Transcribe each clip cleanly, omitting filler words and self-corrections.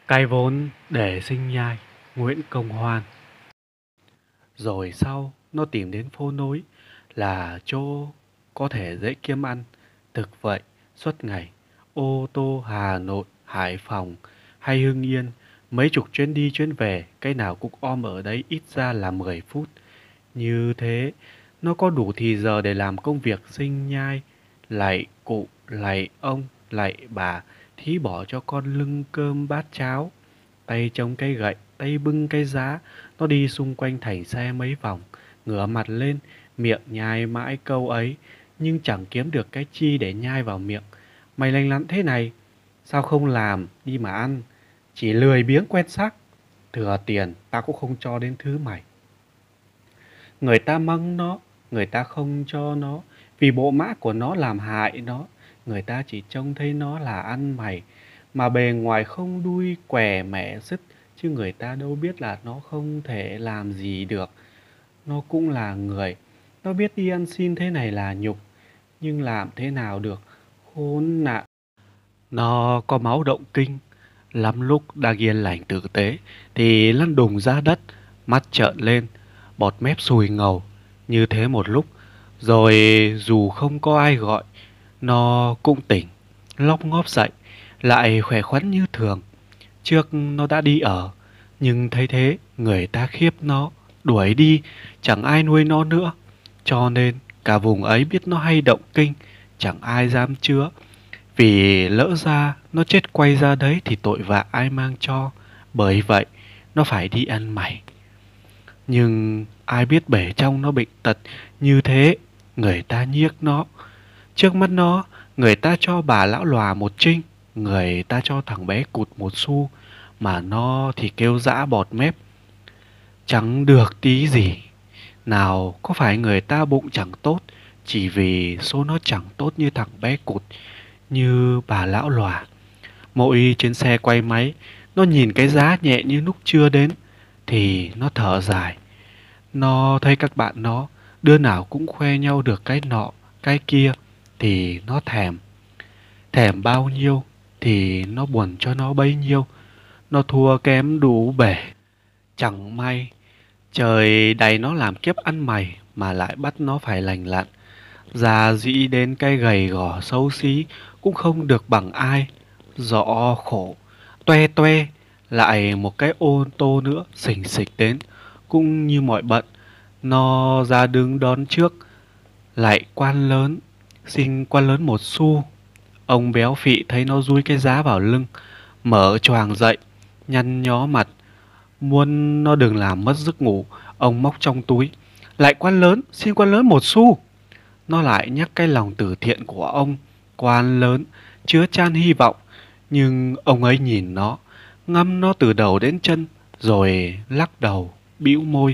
Cày vốn để sinh nhai, Nguyễn Công Hoan. Rồi sau nó tìm đến phố nối là chỗ có thể dễ kiếm ăn. Thực vậy, suốt ngày, ô tô Hà Nội, Hải Phòng hay Hưng Yên, mấy chục chuyến đi chuyến về, cái nào cũng om ở đấy ít ra là 10 phút. Như thế, nó có đủ thì giờ để làm công việc sinh nhai, lạy cụ, lạy ông, lạy bà, thí bỏ cho con lưng cơm bát cháo. Tay chống cây gậy, tay bưng cây giá, nó đi xung quanh thành xe mấy vòng, ngửa mặt lên, miệng nhai mãi câu ấy, nhưng chẳng kiếm được cái chi để nhai vào miệng. Mày lành lặn thế này, sao không làm, đi mà ăn, chỉ lười biếng quen xác. Thừa tiền, tao cũng không cho đến thứ mày. Người ta mắng nó, người ta không cho nó, vì bộ mã của nó làm hại nó. Người ta chỉ trông thấy nó là ăn mày, mà bề ngoài không đuôi què mẻ sứt, chứ người ta đâu biết là nó không thể làm gì được. Nó cũng là người, nó biết đi ăn xin thế này là nhục, nhưng làm thế nào được, khốn nạn. Nó có máu động kinh, lắm lúc đang yên lành tử tế thì lăn đùng ra đất, mắt trợn lên, bọt mép sùi ngầu. Như thế một lúc, rồi dù không có ai gọi, nó cũng tỉnh, lóc ngóp dậy, lại khỏe khoắn như thường. Trước nó đã đi ở, nhưng thấy thế người ta khiếp nó, đuổi đi, chẳng ai nuôi nó nữa. Cho nên cả vùng ấy biết nó hay động kinh, chẳng ai dám chứa. Vì lỡ ra nó chết quay ra đấy thì tội vạ ai mang cho. Bởi vậy nó phải đi ăn mày. Nhưng ai biết bể trong nó bệnh tật như thế, người ta nhiếc nó. Trước mắt nó, người ta cho bà lão lòa một trinh, người ta cho thằng bé cụt một xu, mà nó thì kêu dã bọt mép. Chẳng được tí gì. Nào có phải người ta bụng chẳng tốt, chỉ vì số nó chẳng tốt như thằng bé cụt, như bà lão lòa. Mỗi chuyến xe quay máy, nó nhìn cái giá nhẹ như lúc chưa đến, thì nó thở dài. Nó thấy các bạn nó, đứa nào cũng khoe nhau được cái nọ, cái kia, thì nó thèm. Thèm bao nhiêu, thì nó buồn cho nó bấy nhiêu. Nó thua kém đủ bể. Chẳng may, trời đày nó làm kiếp ăn mày, mà lại bắt nó phải lành lặn. Già dĩ đến cái gầy gò xấu xí, cũng không được bằng ai. Rõ khổ, toe toe, lại một cái ô tô nữa xình xịch đến. Cũng như mọi bận, nó ra đứng đón trước. Lại quan lớn, xin quan lớn một xu. Ông béo phị thấy nó dúi cái giá vào lưng, mở choàng dậy, nhăn nhó mặt. Muốn nó đừng làm mất giấc ngủ, ông móc trong túi. Lại quan lớn, xin quan lớn một xu. Nó lại nhắc cái lòng từ thiện của ông. Quan lớn, chứa chan hy vọng. Nhưng ông ấy nhìn nó, ngắm nó từ đầu đến chân, rồi lắc đầu, bĩu môi.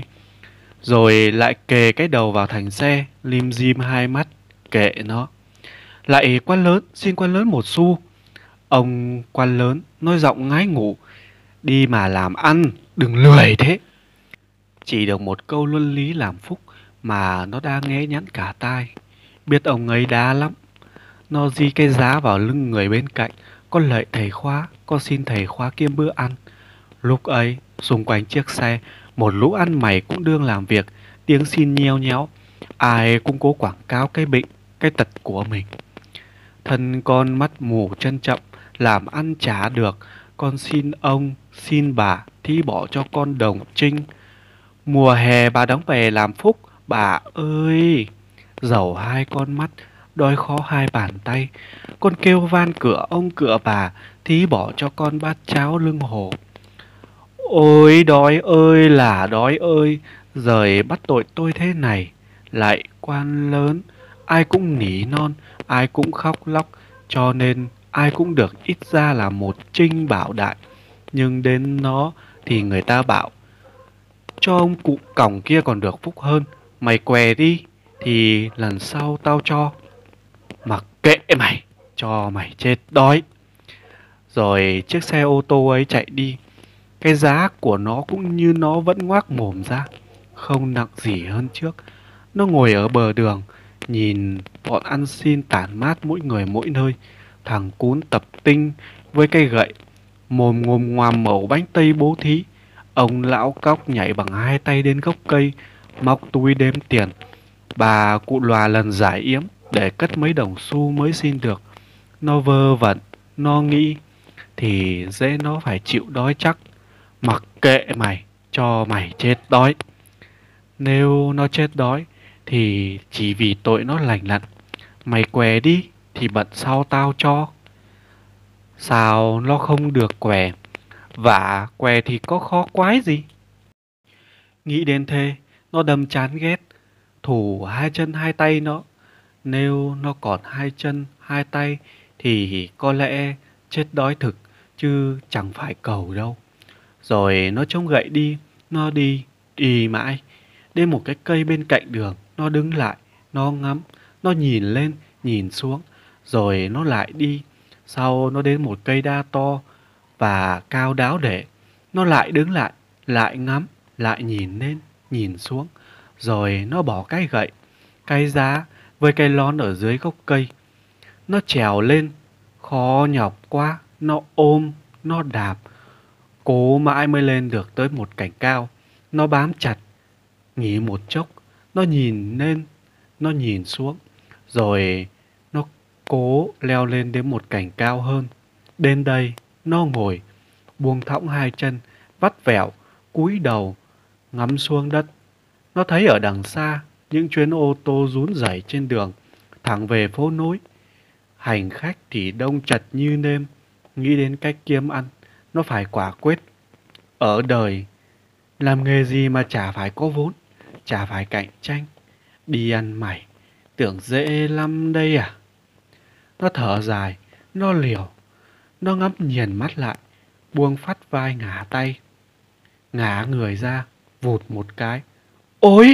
Rồi lại kề cái đầu vào thành xe, lim dim hai mắt, kệ nó. Lại quan lớn, xin quan lớn một xu. Ông quan lớn nói giọng ngái ngủ. Đi mà làm ăn, đừng lười thế. Chỉ được một câu luân lý làm phúc mà nó đã nghe nhắn cả tai. Biết ông ấy đá lắm. Nó di cái giá vào lưng người bên cạnh. Con lạy thầy khóa, con xin thầy khóa kiêm bữa ăn. Lúc ấy, xung quanh chiếc xe, một lũ ăn mày cũng đương làm việc, tiếng xin nheo nhéo. Ai cũng cố quảng cáo cái bệnh, cái tật của mình. Thân con mắt mù chân chậm, làm ăn chả được. Con xin ông, xin bà, thí bỏ cho con đồng trinh. Mùa hè bà đóng về làm phúc, bà ơi. Dầu hai con mắt, đói khó hai bàn tay. Con kêu van cửa ông cửa bà, thí bỏ cho con bát cháo lưng hồ. Ôi đói ơi là đói ơi, giời bắt tội tôi thế này. Lại quan lớn, ai cũng nỉ non, ai cũng khóc lóc, cho nên ai cũng được ít ra là một trinh bảo đại. Nhưng đến nó thì người ta bảo, cho ông cụ còng kia còn được phúc hơn, mày què đi, thì lần sau tao cho. Mặc kệ mày, cho mày chết đói. Rồi chiếc xe ô tô ấy chạy đi. Cái giá của nó cũng như nó vẫn ngoác mồm ra, không nặng gì hơn trước. Nó ngồi ở bờ đường, nhìn bọn ăn xin tản mát mỗi người mỗi nơi. Thằng cún tập tinh với cây gậy, Mồm ngồm ngoàm mẩu bánh tây bố thí. Ông lão cóc nhảy bằng hai tay đến gốc cây, móc túi đếm tiền. Bà cụ lòa lần giải yếm để cất mấy đồng xu mới xin được. Nó vơ vẩn, nó nghĩ thì dễ nó phải chịu đói chắc. Mặc kệ mày, cho mày chết đói. Nếu nó chết đói thì chỉ vì tội nó lành lặn. Mày què đi thì bận sau tao cho. Sao nó không được què? Vả què thì có khó quái gì? Nghĩ đến thế, nó đâm chán ghét. Thủ hai chân hai tay nó. Nếu nó còn hai chân hai tay thì có lẽ chết đói thực, chứ chẳng phải cầu đâu. Rồi nó chống gậy đi, nó đi, đi mãi. Đến một cái cây bên cạnh đường, nó đứng lại, nó ngắm, nó nhìn lên, nhìn xuống, rồi nó lại đi. Sau nó đến một cây đa to và cao đáo để, nó lại đứng lại, lại ngắm, lại nhìn lên, nhìn xuống, rồi nó bỏ cái gậy, cái giá với cái lon ở dưới gốc cây. Nó trèo lên, khó nhọc quá, nó ôm, nó đạp, cố mãi mới lên được tới một cành cao. Nó bám chặt, nghỉ một chốc, nó nhìn lên, nó nhìn xuống, rồi nó cố leo lên đến một cành cao hơn. Đến đây, nó ngồi, buông thõng hai chân, vắt vẻo, cúi đầu, ngắm xuống đất. Nó thấy ở đằng xa, những chuyến ô tô rún rẩy trên đường, thẳng về phố nối. Hành khách thì đông chật như nêm. Nghĩ đến cách kiếm ăn, nó phải quả quyết. Ở đời, làm nghề gì mà chả phải có vốn, chả phải cạnh tranh. Đi ăn mày, tưởng dễ lắm đây à? Nó thở dài, nó liều, nó ngắm nghiền mắt lại, buông phắt vai ngả tay, ngả người ra, vụt một cái. Ôi!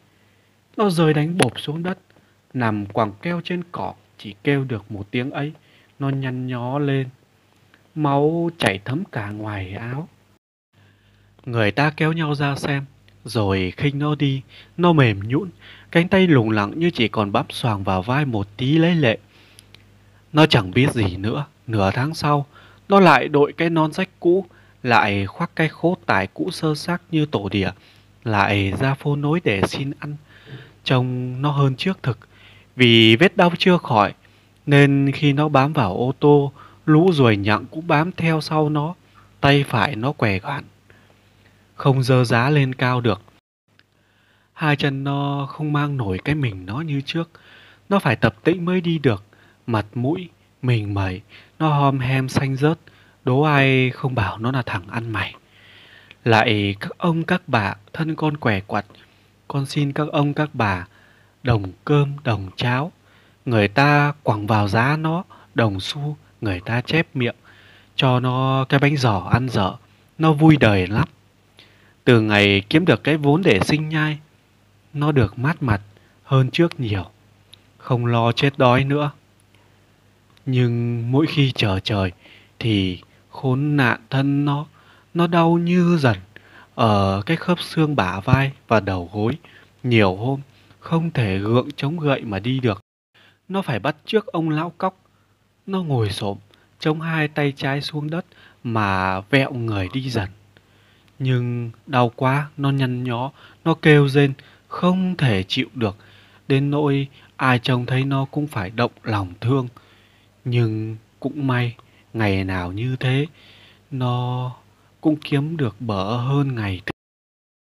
Nó rơi đánh bộp xuống đất, nằm quàng keo trên cỏ, chỉ kêu được một tiếng ấy. Nó nhăn nhó lên, máu chảy thấm cả ngoài áo. Người ta kéo nhau ra xem, rồi khinh nó đi. Nó mềm nhũn, cánh tay lủng lẳng như chỉ còn bắp xoàng vào vai một tí lấy lệ. Nó chẳng biết gì nữa. Nửa tháng sau, nó lại đội cái nón rách cũ, lại khoác cái khố tải cũ sơ xác như tổ đỉa, lại ra phố nối để xin ăn. Trông nó hơn trước thực. Vì vết đau chưa khỏi, nên khi nó bám vào ô tô, lũ ruồi nhặng cũng bám theo sau nó. Tay phải nó què gọn, không giơ giá lên cao được. Hai chân nó không mang nổi cái mình nó như trước. Nó phải tập tĩnh mới đi được. Mặt mũi, mình mẩy, nó hom hem xanh rớt. Đố ai không bảo nó là thằng ăn mày. Lại các ông các bà thân con què quặt. Con xin các ông các bà đồng cơm đồng cháo. Người ta quẳng vào giá nó đồng xu, người ta chép miệng cho nó cái bánh giò ăn dở. Nó vui đời lắm. Từ ngày kiếm được cái vốn để sinh nhai, nó được mát mặt hơn trước nhiều, không lo chết đói nữa. Nhưng mỗi khi chờ trời thì khốn nạn thân nó đau như dần ở cái khớp xương bả vai và đầu gối. Nhiều hôm không thể gượng chống gậy mà đi được. Nó phải bắt chước ông lão cóc. Nó ngồi xổm, chống hai tay trái xuống đất mà vẹo người đi dần. Nhưng đau quá, nó nhăn nhó, nó kêu rên, không thể chịu được. Đến nỗi ai trông thấy nó cũng phải động lòng thương. Nhưng cũng may, ngày nào như thế, nó cũng kiếm được bỡ hơn ngày thường.